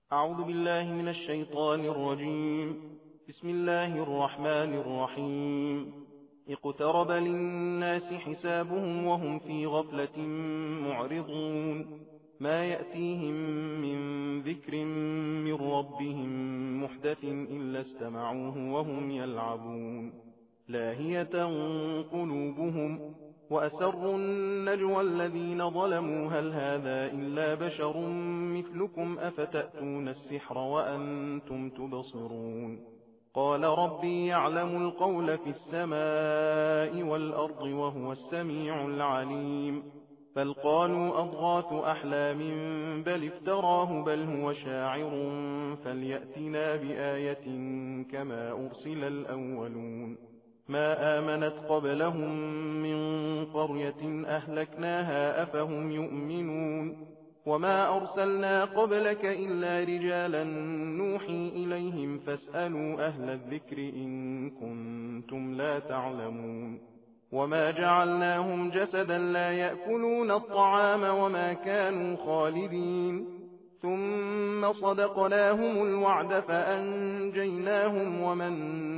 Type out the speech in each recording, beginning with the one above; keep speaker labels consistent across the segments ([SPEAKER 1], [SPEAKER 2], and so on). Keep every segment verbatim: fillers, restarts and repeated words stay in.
[SPEAKER 1] أعوذ بالله من الشيطان الرجيم. بسم الله الرحمن الرحيم. اقترب للناس حسابهم وهم في غفلة معرضون. ما يأتيهم من ذكر من ربهم محدث إلا استمعوه وهم يلعبون. لاهية قلوبهم وأسروا النجوى الذين ظلموا هل هذا إلا بشر مثلكم أفتأتون السحر وأنتم تبصرون. قال ربي يعلم القول في السماء والأرض وهو السميع العليم. بل قالوا أضغاث أحلام بل افتراه بل هو شاعر فليأتنا بآية كما أرسل الأولون. ما آمنت قبلهم من قرية أهلكناها أفهم يؤمنون. وما أرسلنا قبلك إلا رجالا نوحي إليهم فاسألوا أهل الذكر إن كنتم لا تعلمون. وما جعلناهم جسدا لا يأكلون الطعام وما كانوا خالدين. ثم صدقناهم الوعد فأنجيناهم ومن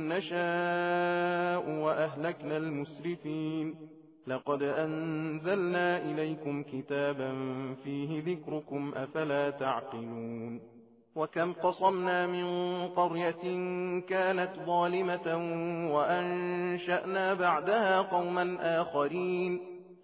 [SPEAKER 1] نشاء وأهلكنا المسرفين. لقد أنزلنا إليكم كتابا فيه ذكركم أفلا تعقلون. وكم قصمنا من قرية كانت ظالمة وأنشأنا بعدها قوما آخرين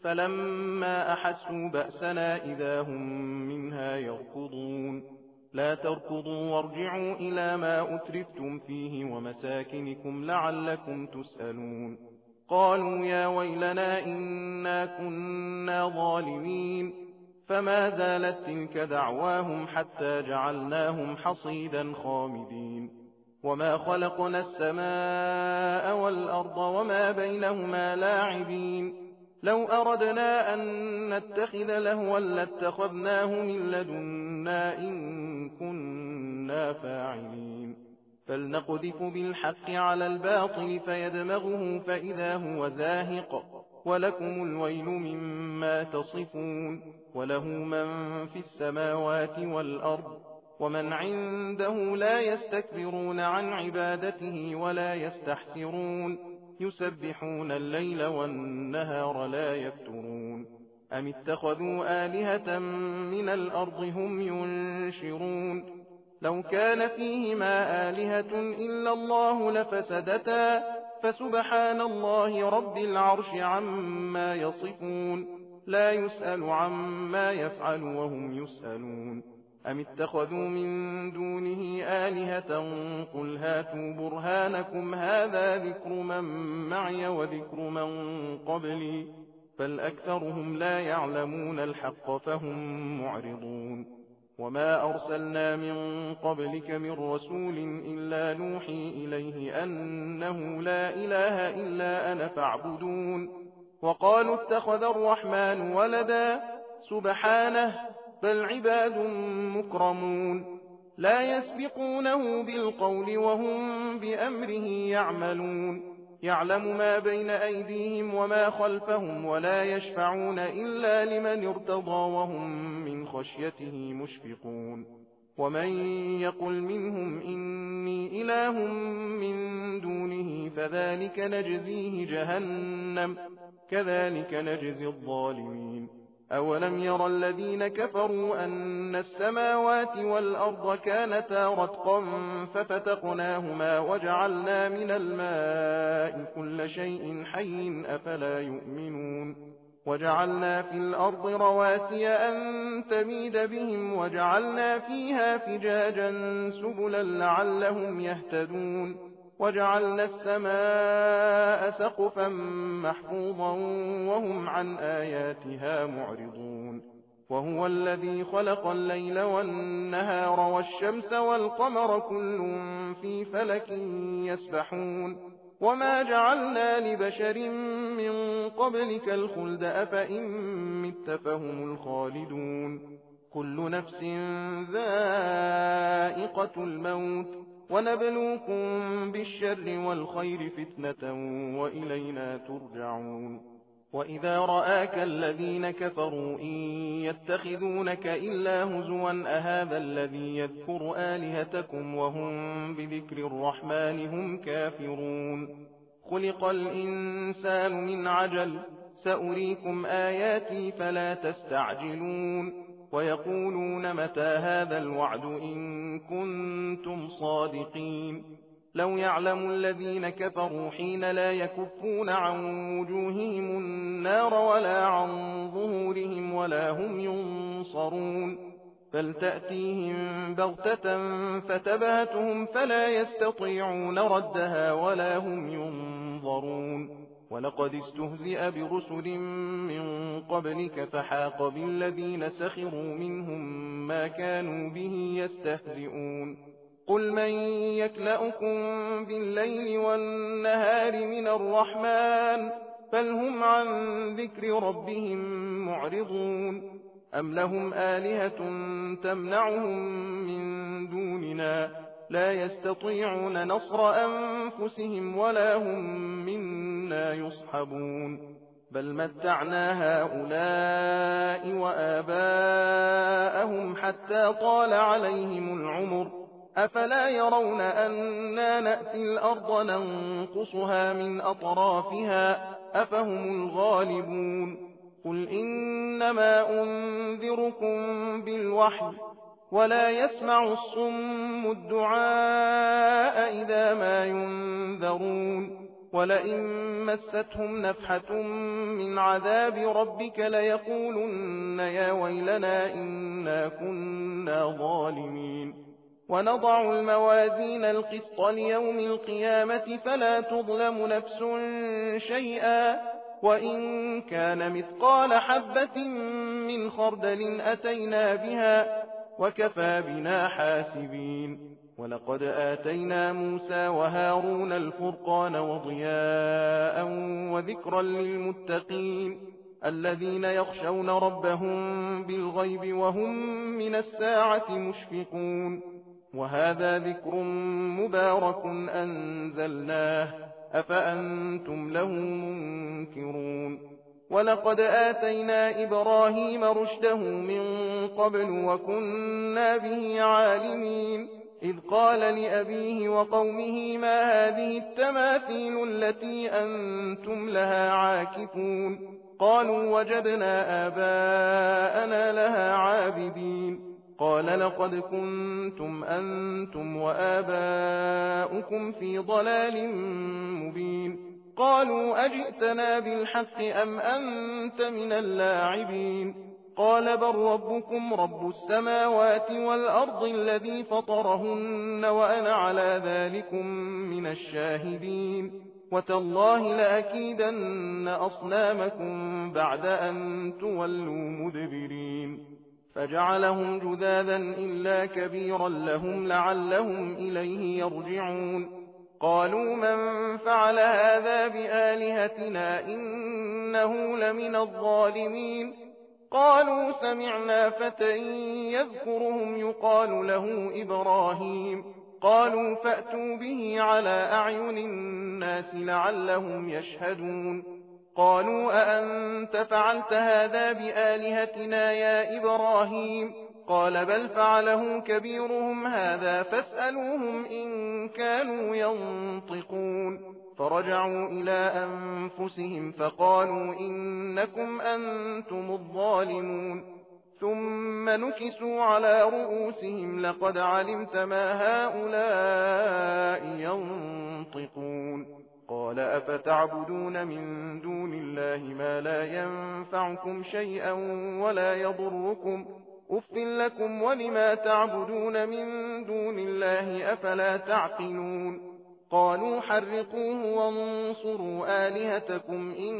[SPEAKER 1] فلما أحسوا بأسنا إذا هم منها يركضون. لا تركضوا وارجعوا إلى ما أترفتم فيه ومساكنكم لعلكم تسألون. قالوا يا ويلنا إنا كنا ظالمين. فما زالت تلك دعواهم حتى جعلناهم حصيدا خامدين. وما خلقنا السماء والأرض وما بينهما لاعبين. لو أردنا أن نتخذ لهوا لاتخذناه من لدنا إن كنا فاعلين. فلنقذف بالحق على الباطل فيدمغه فإذا هو زاهق ولكم الويل مما تصفون. وله من في السماوات والأرض ومن عنده لا يستكبرون عن عبادته ولا يستحسرون. يسبحون الليل والنهار لا يفترون. أم اتخذوا آلهة من الأرض هم ينشرون. لو كان فيهما آلهة إلا الله لفسدتا فسبحان الله رب العرش عما يصفون. لا يسأل عما يفعل وهم يسألون. أم اتخذوا من دونه آلهة قل هاتوا برهانكم هذا ذكر من معي وذكر من قبلي بل أكثرهم لا يعلمون الحق فهم معرضون. وما أرسلنا من قبلك من رسول إلا نوحي إليه أنه لا إله إلا أنا فاعبدون. وقالوا اتخذ الرحمن ولدا سبحانه بل عباد مكرمون. لا يسبقونه بالقول وهم بأمره يعملون. يعلم ما بين أيديهم وما خلفهم ولا يشفعون إلا لمن ارتضى وهم من خشيته مشفقون. ومن يقل منهم إني إله من دونه فذلك نجزيه جهنم كذلك نجزي الظالمين. أولم ير الذين كفروا أن السماوات والأرض كانتا رتقا ففتقناهما وجعلنا من الماء كل شيء حي أفلا يؤمنون. وجعلنا في الأرض رواسي أن تميد بهم وجعلنا فيها فجاجا سبلا لعلهم يهتدون. وجعلنا السماء سقفا محفوظا وهم عن آياتها معرضون. وهو الذي خلق الليل والنهار والشمس والقمر كل في فلك يسبحون. وما جعلنا لبشر من قبلك الخلد أفإن مت فهم الخالدون. كل نفس ذائقة الموت ونبلوكم بالشر والخير فتنة وإلينا ترجعون. وإذا رآك الذين كفروا إن يتخذونك إلا هزوا أهذا الذي يذكر آلهتكم وهم بذكر الرحمن هم كافرون خلق الإنسان من عجل سأريكم آياتي فلا تستعجلون ويقولون متى هذا الوعد إن كنتم صادقين لو يعلم الذين كفروا حين لا يكفون عن وجوههم النار ولا عن ظهورهم ولا هم ينصرون بل تأتيهم بغتة فتبهتهم فلا يستطيعون ردها ولا هم ينظرون ولقد استهزئ برسل من قبلك فحاق بالذين سخروا منهم ما كانوا به يستهزئون قل من يكلأكم بالليل والنهار من الرحمن بل هم عن ذكر ربهم معرضون أم لهم آلهة تمنعهم من دوننا لا يستطيعون نصر أنفسهم ولا هم منا يصحبون بل متعنا هؤلاء وآباءهم حتى طال عليهم العمر أفلا يرون أنا نأتي الأرض ننقصها من أطرافها أفهم الغالبون قل إنما أنذركم بالوحي ولا يسمع الصم الدعاء إذا ما ينذرون ولئن مستهم نفحة من عذاب ربك ليقولن يا ويلنا إنا كنا ظالمين ونضع الموازين القسط ليوم القيامة فلا تظلم نفس شيئا وإن كان مثقال حبة من خردل أتينا بها وكفى بنا حاسبين ولقد آتينا موسى وهارون الفرقان وضياء وذكرا للمتقين الذين يخشون ربهم بالغيب وهم من الساعة مشفقون وهذا ذكر مبارك أنزلناه أفأنتم له منكرون ولقد آتينا إبراهيم رشده من قبل وكنا به عالمين إذ قال لأبيه وقومه ما هذه التماثيل التي أنتم لها عاكفون قالوا وجدنا آباءنا لها عابدين قال لقد كنتم أنتم وآباؤكم في ضلال مبين قالوا أجئتنا بالحق أم أنت من اللاعبين قال بل ربكم رب السماوات والأرض الذي فطرهن وأنا على ذلكم من الشاهدين وتالله لأكيدن أصنامكم بعد أن تولوا مدبرين فجعلهم جذاذا إلا كبيرا لهم لعلهم إليه يرجعون قالوا من فعل هذا بآلهتنا إنه لمن الظالمين قالوا سمعنا فتى يذكرهم يقال له إبراهيم قالوا فأتوا به على أعين الناس لعلهم يشهدون قالوا أأنت فعلت هذا بآلهتنا يا إبراهيم قال بل فعله كبيرهم هذا فاسألوهم إن كانوا ينطقون فرجعوا إلى أنفسهم فقالوا إنكم أنتم الظالمون ثم نكسوا على رؤوسهم لقد علمت ما هؤلاء ينطقون قال أفتعبدون من دون الله ما لا ينفعكم شيئا ولا يضركم أف لكم ولما تعبدون من دون الله أفلا تعقلون قالوا حرقوه وانصروا آلهتكم إن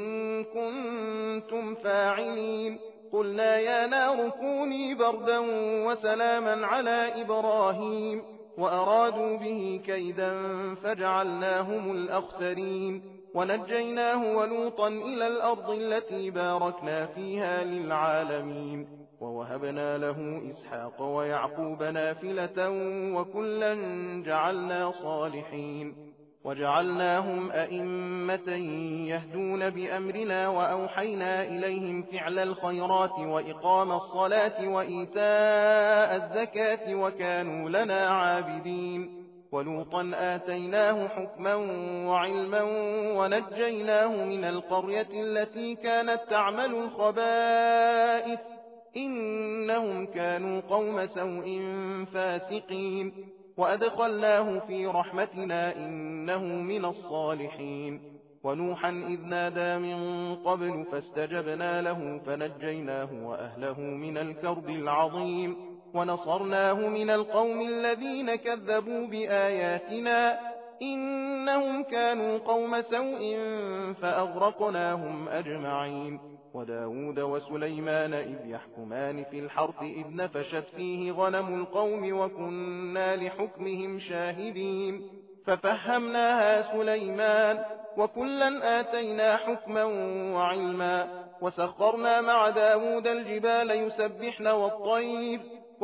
[SPEAKER 1] كنتم فاعلين قلنا يا نار كوني بردا وسلاما على إبراهيم وأرادوا به كيدا فجعلناهم الأخسرين ونجيناه ولوطا إلى الأرض التي باركنا فيها للعالمين ووهبنا له إسحاق ويعقوب نافلة وكلا جعلنا صالحين وجعلناهم أئمة يهدون بأمرنا وأوحينا إليهم فعل الخيرات وإقام الصلاة وإيتاء الزكاة وكانوا لنا عابدين ولوطا آتيناه حكما وعلما ونجيناه من القرية التي كانت تعمل الخبائث إنهم كانوا قوم سوء فاسقين وأدخلناه في رحمتنا إنه من الصالحين ونوحا إذ نادى من قبل فاستجبنا له فنجيناه وأهله من الكرب العظيم ونصرناه من القوم الذين كذبوا بآياتنا إنهم كانوا قوم سوء فأغرقناهم أجمعين وداود وسليمان إذ يحكمان في الحرث إذ نفشت فيه غنم القوم وكنا لحكمهم شاهدين ففهمناها سليمان وكلا آتينا حكما وعلما وسخرنا مع داود الجبال يسبحن والطير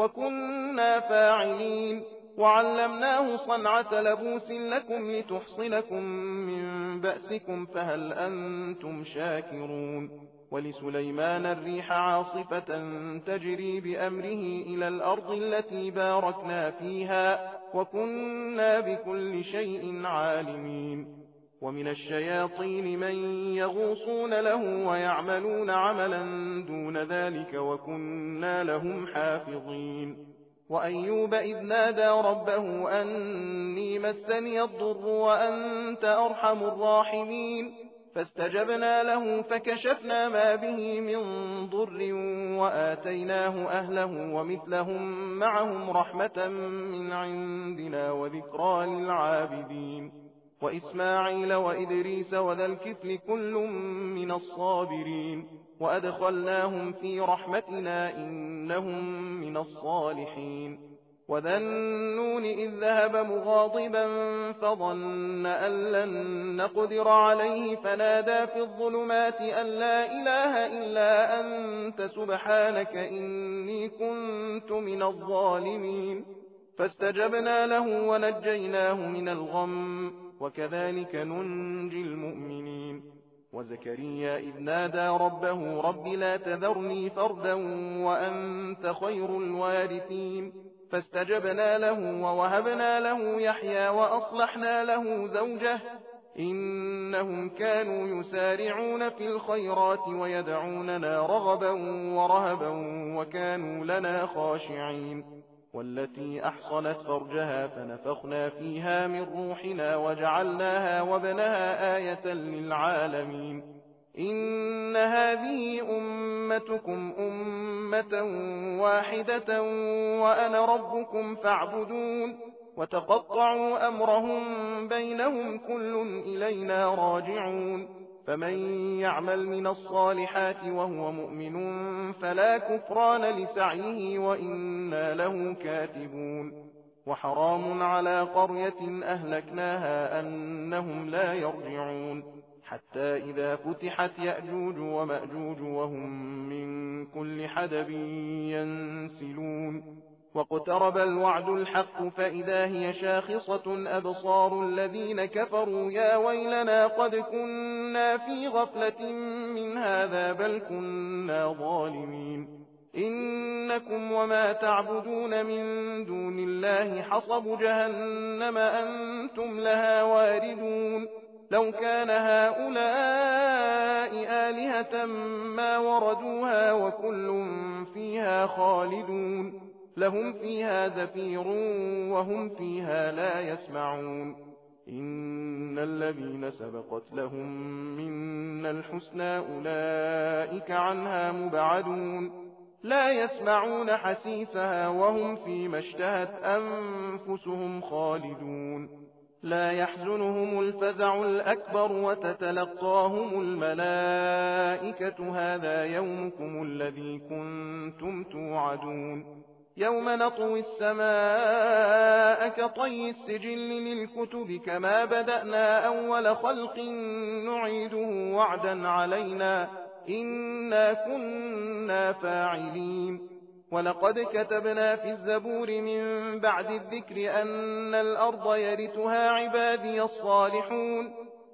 [SPEAKER 1] وكنا فاعلين وعلمناه صنعة لبوس لكم لتحصنكم من بأسكم فهل أنتم شاكرون ولسليمان الريح عاصفة تجري بأمره إلى الأرض التي باركنا فيها وكنا بكل شيء عالمين ومن الشياطين من يغوصون له ويعملون عملا دون ذلك وكنا لهم حافظين وأيوب إذ نادى ربه أني مسني الضر وأنت أرحم الراحمين فاستجبنا له فكشفنا ما به من ضر وآتيناه أهله ومثلهم معهم رحمة من عندنا وذكرى للعابدين وإسماعيل وإدريس وذا الكفل كل من الصابرين وأدخلناهم في رحمتنا إنهم من الصالحين وذا النون إذ ذهب مغاضبا فظن أن لن نقدر عليه فنادى في الظلمات أن لا إله إلا أنت سبحانك إني كنت من الظالمين فاستجبنا له ونجيناه من الغم وكذلك ننجي المؤمنين وزكريا إذ نادى ربه رب لا تذرني فردا وأنت خير الوارثين فاستجبنا له ووهبنا له يحيى وأصلحنا له زوجه إنهم كانوا يسارعون في الخيرات ويدعوننا رغبا ورهبا وكانوا لنا خاشعين والتي أحصنت فرجها فنفخنا فيها من روحنا وجعلناها وابنها آية للعالمين إن هذه أمتكم أمة واحدة وأنا ربكم فاعبدون وتقطعوا أمرهم بينهم كل إلينا راجعون فمن يعمل من الصالحات وهو مؤمن فلا كفران لسعيه وإنا له كاتبون وحرام على قرية أهلكناها أنهم لا يرجعون حتى إذا فتحت يأجوج ومأجوج وهم من كل حدب ينسلون واقترب الوعد الحق فإذا هي شاخصة أبصار الذين كفروا يا ويلنا قد كنا في غفلة من هذا بل كنا ظالمين إنكم وما تعبدون من دون الله حصب جهنم أنتم لها واردون لو كان هؤلاء آلهة ما وردوها وكل فيها خالدون لهم فيها زفير وهم فيها لا يسمعون إن الذين سبقت لهم منا الحسنى أولئك عنها مبعدون لا يسمعون حسيسها وهم فيما اشتهت أنفسهم خالدون لا يحزنهم الفزع الأكبر وتتلقاهم الملائكة هذا يومكم الذي كنتم توعدون يوم نطوي السماء كطي السجل للكتب كما بدأنا أول خلق نعيده وعدا علينا إنا كنا فاعلين ولقد كتبنا في الزبور من بعد الذكر أن الأرض يرثها عبادي الصالحون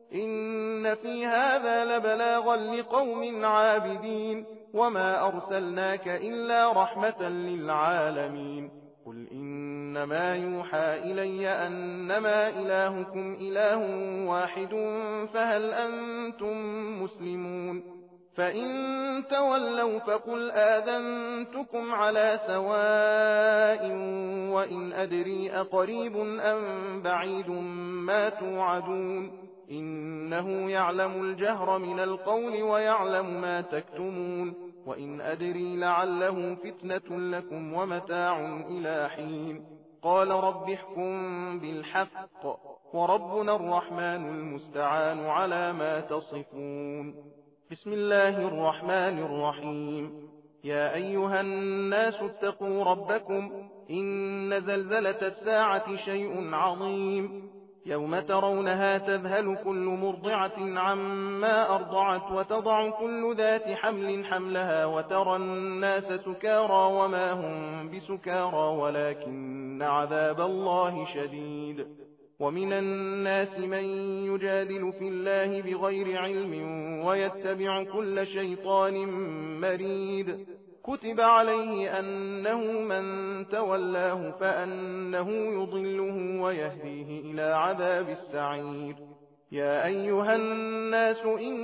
[SPEAKER 1] إن في هذا لبلاغا لقوم عابدين وما أرسلناك إلا رحمة للعالمين قل إنما يوحى إلي أنما إلهكم إله واحد فهل أنتم مسلمون فإن تولوا فقل آذنتكم على سواء وإن أدري أقريب أم بعيد ما توعدون إنه يعلم الجهر من القول ويعلم ما تكتمون وإن أدري لعله فتنة لكم ومتاع إلى حين قال رب احكم بالحق وربنا الرحمن المستعان على ما تصفون بسم الله الرحمن الرحيم يا أيها الناس اتقوا ربكم إن زلزلة الساعة شيء عظيم يوم ترونها تذهل كل مرضعة عما أرضعت وتضع كل ذات حمل حملها وترى الناس سكارى وما هم بسكارى ولكن عذاب الله شديد ومن الناس من يجادل في الله بغير علم ويتبع كل شيطان مريد كتب عليه أنه من تولاه فأنه يضله ويهديه إلى عذاب السعير يا أيها الناس إن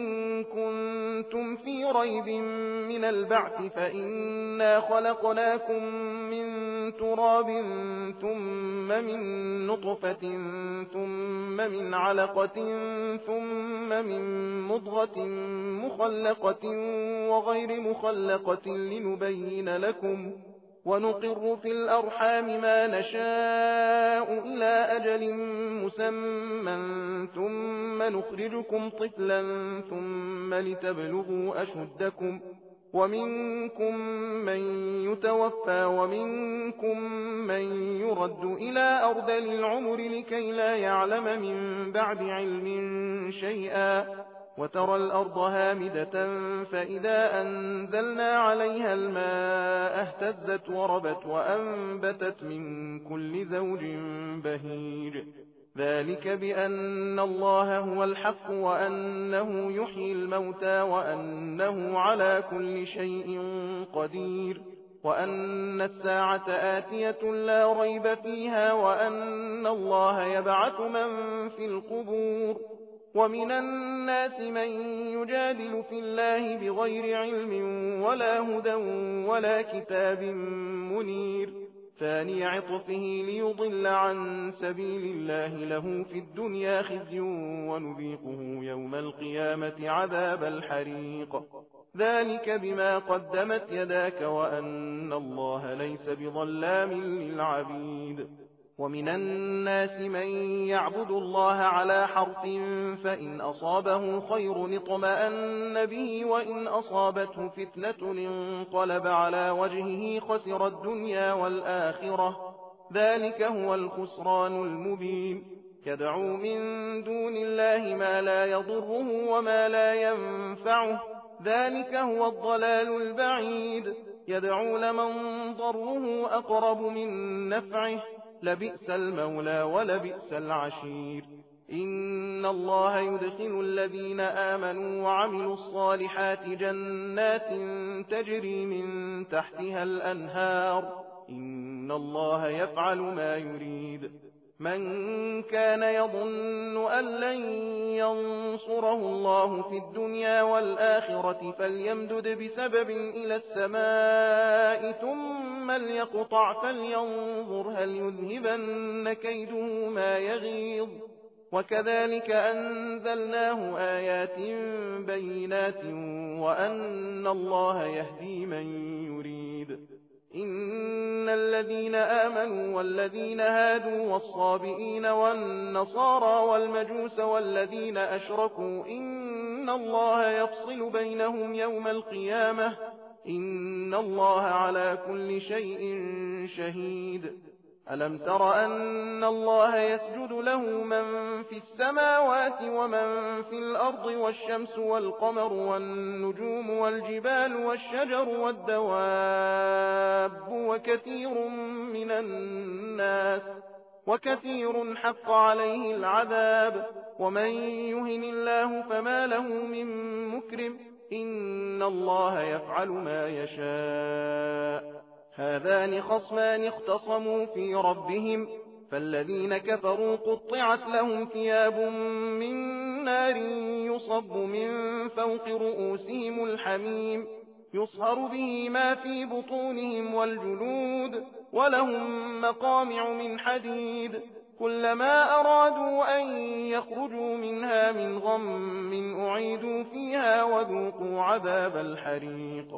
[SPEAKER 1] كنتم في ريب من البعث فإنا خلقناكم من تراب ثم من نطفة ثم من علقة ثم من مضغة مخلقة وغير مخلقة لنبين لكم ونقر في الأرحام ما نشاء إلى أجل مسمى ثم نخرجكم طفلا ثم لتبلغوا أشدكم ومنكم من يتوفى ومنكم من يرد إلى أرذل العمر لكي لا يعلم من بعد علم شيئا وترى الأرض هامدة فإذا أنزلنا عليها الماء اهتزت وربت وأنبتت من كل زوج بهيج ذلك بأن الله هو الحق وأنه يحيي الموتى وأنه على كل شيء قدير وأن الساعة آتية لا ريب فيها وأن الله يبعث من في القبور ومن الناس من يجادل في الله بغير علم ولا هدى ولا كتاب منير ثاني عطفه ليضل عن سبيل الله له في الدنيا خزي ونذيقه يوم القيامة عذاب الحريق ذلك بما قدمت يداك وأن الله ليس بظلام للعبيد ومن الناس من يعبد الله على حرف فإن أصابه خير اطمأن به وإن أصابته فتنة انقلب على وجهه خسر الدنيا والآخرة ذلك هو الخسران المبين يدعو من دون الله ما لا يضره وما لا ينفعه ذلك هو الضلال البعيد يدعو لمن ضره أقرب من نفعه لبئس المولى ولبئس العشير إن الله يدخل الذين آمنوا وعملوا الصالحات جنات تجري من تحتها الأنهار إن الله يفعل ما يريد من كان يظن أن لن ينصره الله في الدنيا والآخرة فليمدد بسبب إلى السماء ثم ليقطع فلينظر هل يذهبن كيده ما يغيظ وكذلك أنزلناه آيات بينات وأن الله يهدي من يريد إن الذين آمنوا والذين هادوا والصابئين والنصارى والمجوس والذين أشركوا إن الله يفصل بينهم يوم القيامة إن الله على كل شيء شهيد ألم تر أن الله يسجد له من في السماوات ومن في الأرض والشمس والقمر والنجوم والجبال والشجر والدواب وكثير من الناس وكثير حق عليه العذاب ومن يهن الله فما له من مكرم إن الله يفعل ما يشاء. هذان خصمان اختصموا في ربهم فالذين كفروا قطعت لهم ثياب من نار يصب من فوق رؤوسهم الحميم يصهر به ما في بطونهم والجلود ولهم مقامع من حديد كلما أرادوا أن يخرجوا منها من غم أعيدوا فيها وذوقوا عذاب الحريق.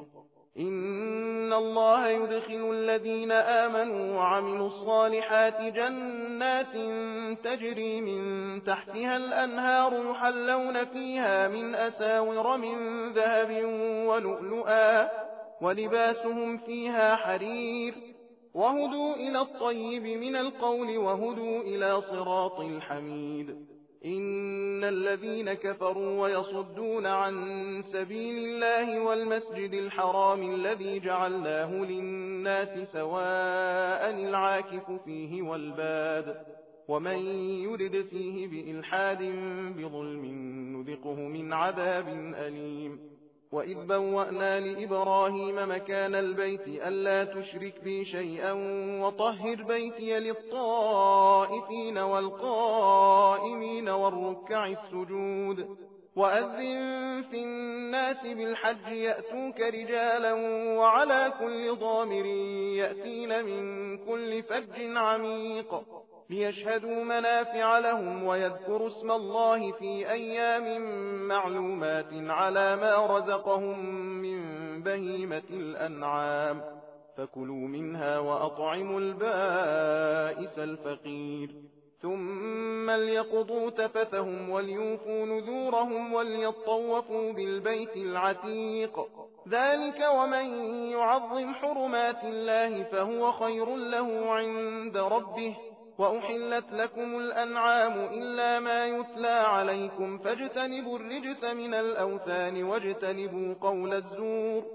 [SPEAKER 1] إن الله يدخل الذين آمنوا وعملوا الصالحات جنات تجري من تحتها الأنهار يحلون فيها من أساور من ذهب ولؤلؤا ولباسهم فيها حرير وهدوا إلى الطيب من القول وهدوا إلى صراط الحميد. إن الذين كفروا ويصدون عن سبيل الله والمسجد الحرام الذي جعلناه للناس سواء العاكف فيه والباد ومن يرد فيه بإلحاد بظلم نذقه من عذاب أليم. وإذ بوأنا لإبراهيم مكان البيت ألا تشرك بي شيئا وطهر بيتي للطائفين والقائمين والركع السجود وأذن في الناس بالحج يأتوك رجالا وعلى كل ضامر يأتين من كل فج عميق ليشهدوا منافع لهم ويذكروا اسم الله في أيام معلومات على ما رزقهم من بهيمة الأنعام فكلوا منها وأطعموا البائس الفقير ثم ليقضوا تفثهم وليوفوا نذورهم وليطوفوا بالبيت العتيق ذلك ومن يعظم حرمات الله فهو خير له عند ربه. وأحلت لكم الأنعام إلا ما يتلى عليكم فاجتنبوا الرجس من الأوثان واجتنبوا قول الزور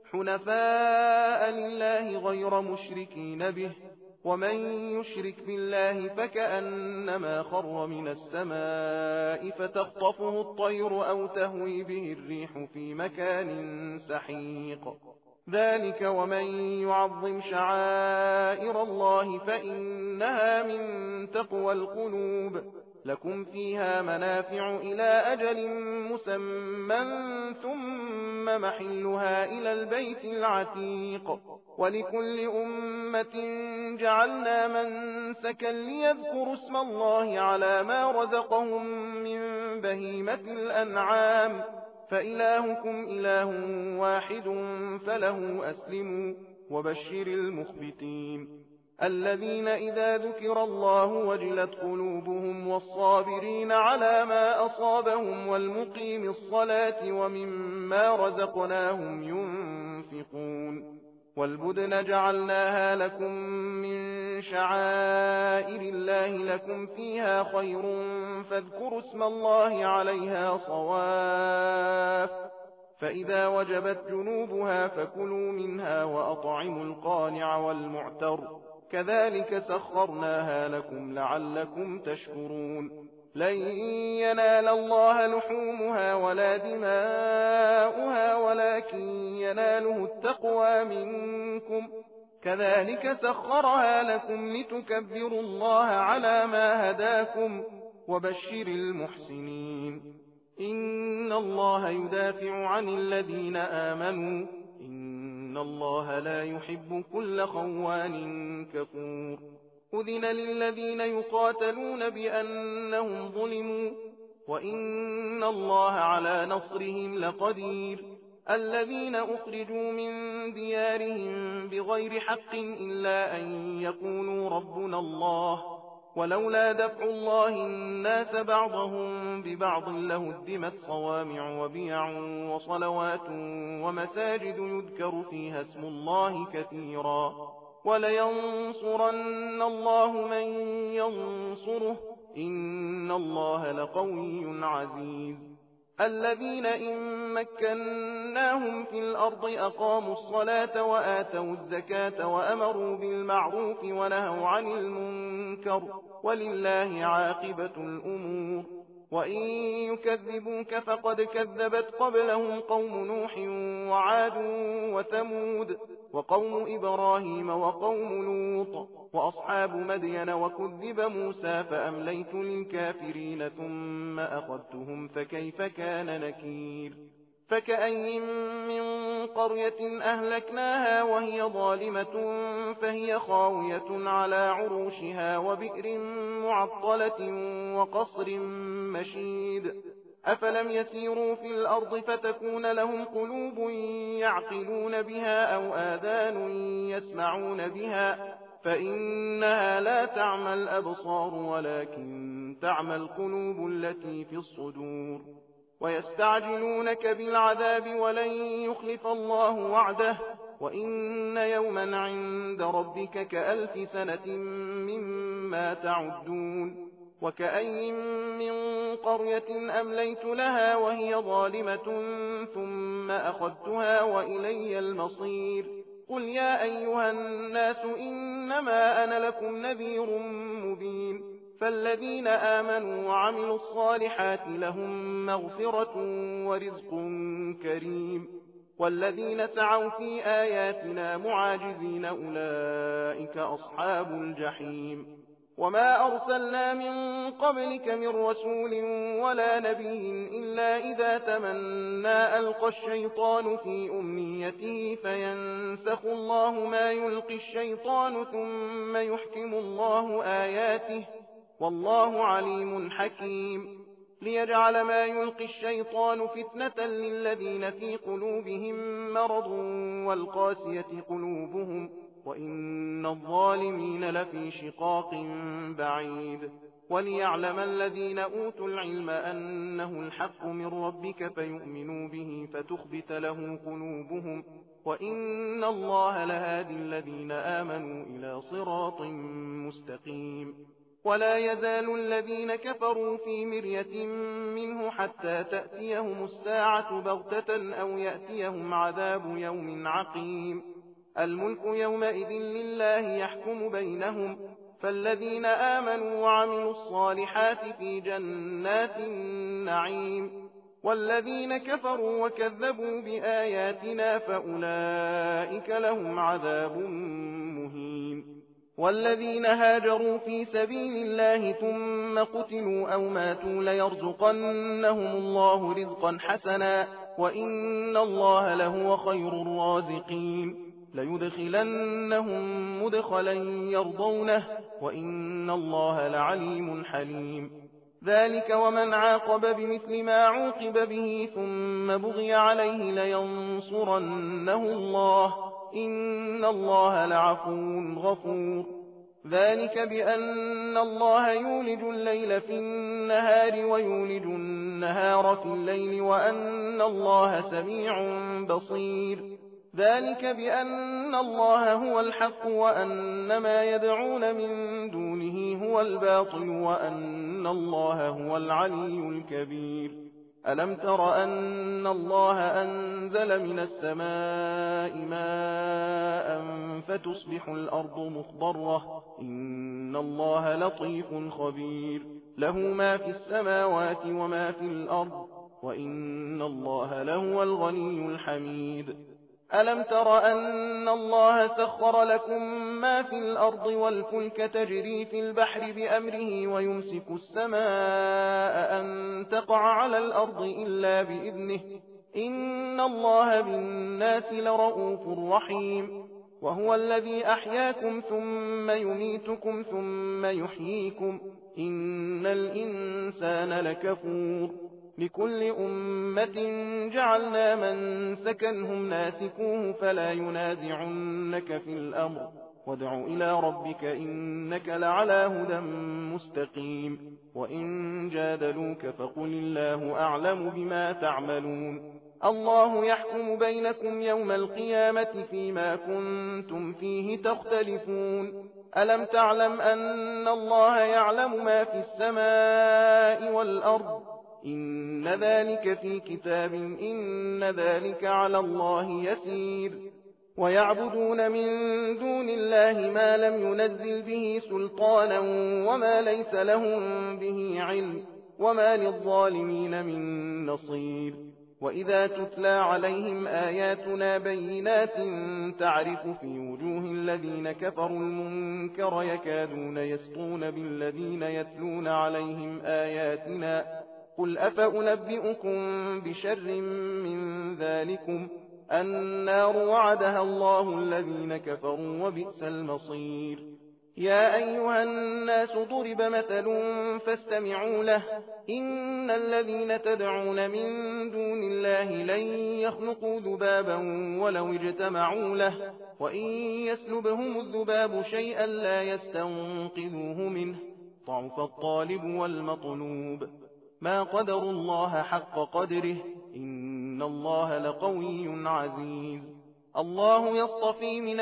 [SPEAKER 1] حنفاء لله غير مشركين به ومن يشرك بالله فكأنما خر من السماء فتخطفه الطير أو تهوي به الريح في مكان سحيق ذلك ومن يعظم شعائر الله فإنها من تقوى القلوب لكم فيها منافع إلى أجل مسمى ثم محلها إلى البيت العتيق ولكل أمة جعلنا منسكا ليذكروا اسم الله على ما رزقهم من بهيمة الأنعام فإلهكم إله واحد فله أسلموا وبشر المخبتين الذين إذا ذكر الله وجلت قلوبهم والصابرين على ما أصابهم والمقيم الصلاة ومما رزقناهم ينفقون والبدن جعلناها لكم من شعائر الله لكم فيها خير فاذكروا اسم الله عليها صواف فإذا وجبت جنوبها فكلوا منها وأطعموا القانع والمعتر كذلك سخرناها لكم لعلكم تشكرون لن ينال الله لحومها ولا دماؤها ولكن يناله التقوى منكم كذلك سخرها لكم لتكبروا الله على ما هداكم وبشر المحسنين إن الله يدافع عن الذين آمنوا إن الله لا يحب كل خوان كفور أذن للذين يقاتلون بأنهم ظلموا وإن الله على نصرهم لقدير الذين أخرجوا من ديارهم بغير حق إلا أن يقولوا ربنا الله ولولا دفع الله الناس بعضهم ببعض لهدمت صوامع وبيع وصلوات ومساجد يذكر فيها اسم الله كثيرا ولينصرن الله من ينصره إن الله لقوي عزيز الذين إن مكناهم في الأرض أقاموا الصلاة وآتوا الزكاة وأمروا بالمعروف ونهوا عن المنكر ولله عاقبة الأمور وإن يكذبوك فقد كذبت قبلهم قوم نوح وعاد وثمود وقوم إبراهيم وقوم لوط وأصحاب مدين وكذب موسى فأمليت للكافرين ثم أخذتهم فكيف كان نكير فكأي من قرية أهلكناها وهي ظالمة فهي خاوية على عروشها وبئر معطلة وقصر مشيد أفلم يسيروا في الأرض فتكون لهم قلوب يعقلون بها أو آذان يسمعون بها فإنها لا تعمى الأبصار ولكن تعمى القلوب التي في الصدور ويستعجلونك بالعذاب ولن يخلف الله وعده وإن يوما عند ربك كألف سنة مما تعدون وكأي من قرية أمليت لها وهي ظالمة ثم أخذتها وإلي المصير قل يا أيها الناس إنما أنا لكم نذير مبين فالذين آمنوا وعملوا الصالحات لهم مغفرة ورزق كريم والذين سعوا في آياتنا معاجزين أولئك أصحاب الجحيم وما أرسلنا من قبلك من رسول ولا نبي إلا إذا تمنى ألقى الشيطان في أمنيته فينسخ الله ما يلقي الشيطان ثم يحكم الله آياته والله عليم حكيم ليجعل ما يلقي الشيطان فتنة للذين في قلوبهم مرض والقاسية قلوبهم وإن الظالمين لفي شقاق بعيد وليعلم الذين أوتوا العلم أنه الحق من ربك فيؤمنوا به فتخبت له قلوبهم وإن الله لهادي الذين آمنوا إلى صراط مستقيم ولا يزال الذين كفروا في مرية منه حتى تأتيهم الساعة بغتة أو يأتيهم عذاب يوم عقيم الملك يومئذ لله يحكم بينهم فالذين آمنوا وعملوا الصالحات في جنات النعيم والذين كفروا وكذبوا بآياتنا فأولئك لهم عذاب مهين والذين هاجروا في سبيل الله ثم قتلوا أو ماتوا ليرزقنهم الله رزقا حسنا وإن الله لهو خير الرازقين ليدخلنهم مدخلا يرضونه وإن الله لعليم حليم ذلك ومن عاقب بمثل ما عوقب به ثم بغي عليه لينصرنه الله إن الله لعفو غفور ذلك بأن الله يولج الليل في النهار ويولج النهار في الليل وأن الله سميع بصير ذلك بأن الله هو الحق وأن ما يدعون من دونه هو الباطل وأن الله هو العلي الكبير ألم تر أن الله أنزل من السماء ماء فتصبح الأرض مخضرة إن الله لطيف خبير له ما في السماوات وما في الأرض وإن الله لهو الغني الحميد ألم تر أن الله سخر لكم ما في الأرض والفلك تجري في البحر بأمره ويمسك السماء أن تقع على الأرض إلا بإذنه إن الله بالناس لرؤوف رحيم وهو الذي أحياكم ثم يميتكم ثم يحييكم إن الإنسان لكفور لكل أمة جعلنا من سكنهم ناسكوه فلا ينازعنك في الأمر وادع إلى ربك إنك لعلى هدى مستقيم وإن جادلوك فقل الله أعلم بما تعملون الله يحكم بينكم يوم القيامة فيما كنتم فيه تختلفون ألم تعلم أن الله يعلم ما في السماء والأرض إن ذلك في كتاب إن ذلك على الله يسير ويعبدون من دون الله ما لم ينزل به سلطانا وما ليس لهم به علم وما للظالمين من نصير وإذا تتلى عليهم آياتنا بينات تعرف في وجوه الذين كفروا المنكر يكادون يسطون بالذين يتلون عليهم آياتنا قل أفأنبئكم بشر من ذلكم النار وعدها الله الذين كفروا وبئس المصير يا أيها الناس ضرب مثل فاستمعوا له إن الذين تدعون من دون الله لن يخلقوا ذبابا ولو اجتمعوا له وإن يسلبهم الذباب شيئا لا يستنقذوه منه ضعف الطالب والمطلوب ما قدر الله حق قدره إن الله لقوي عزيز الله يصطفي من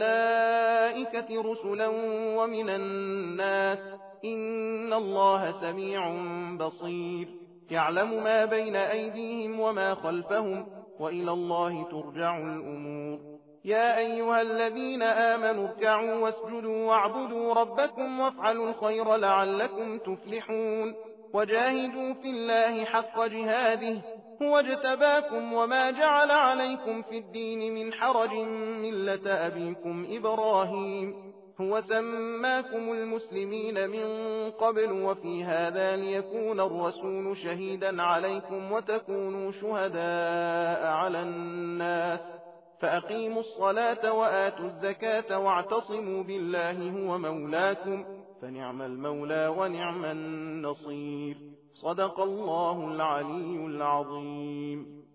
[SPEAKER 1] الملائكة رسلا ومن الناس إن الله سميع بصير يعلم ما بين أيديهم وما خلفهم وإلى الله ترجع الأمور يا أيها الذين آمنوا اركعوا واسجدوا واعبدوا ربكم وافعلوا الخير لعلكم تفلحون وجاهدوا في الله حق جهاده هو اجتباكم وما جعل عليكم في الدين من حرج ملة أبيكم إبراهيم هو سماكم المسلمين من قبل وفي هذا ليكون الرسول شهيدا عليكم وتكونوا شهداء على الناس فأقيموا الصلاة وآتوا الزكاة واعتصموا بالله هو مولاكم فنعم المولى ونعم النصير صدق الله العلي العظيم.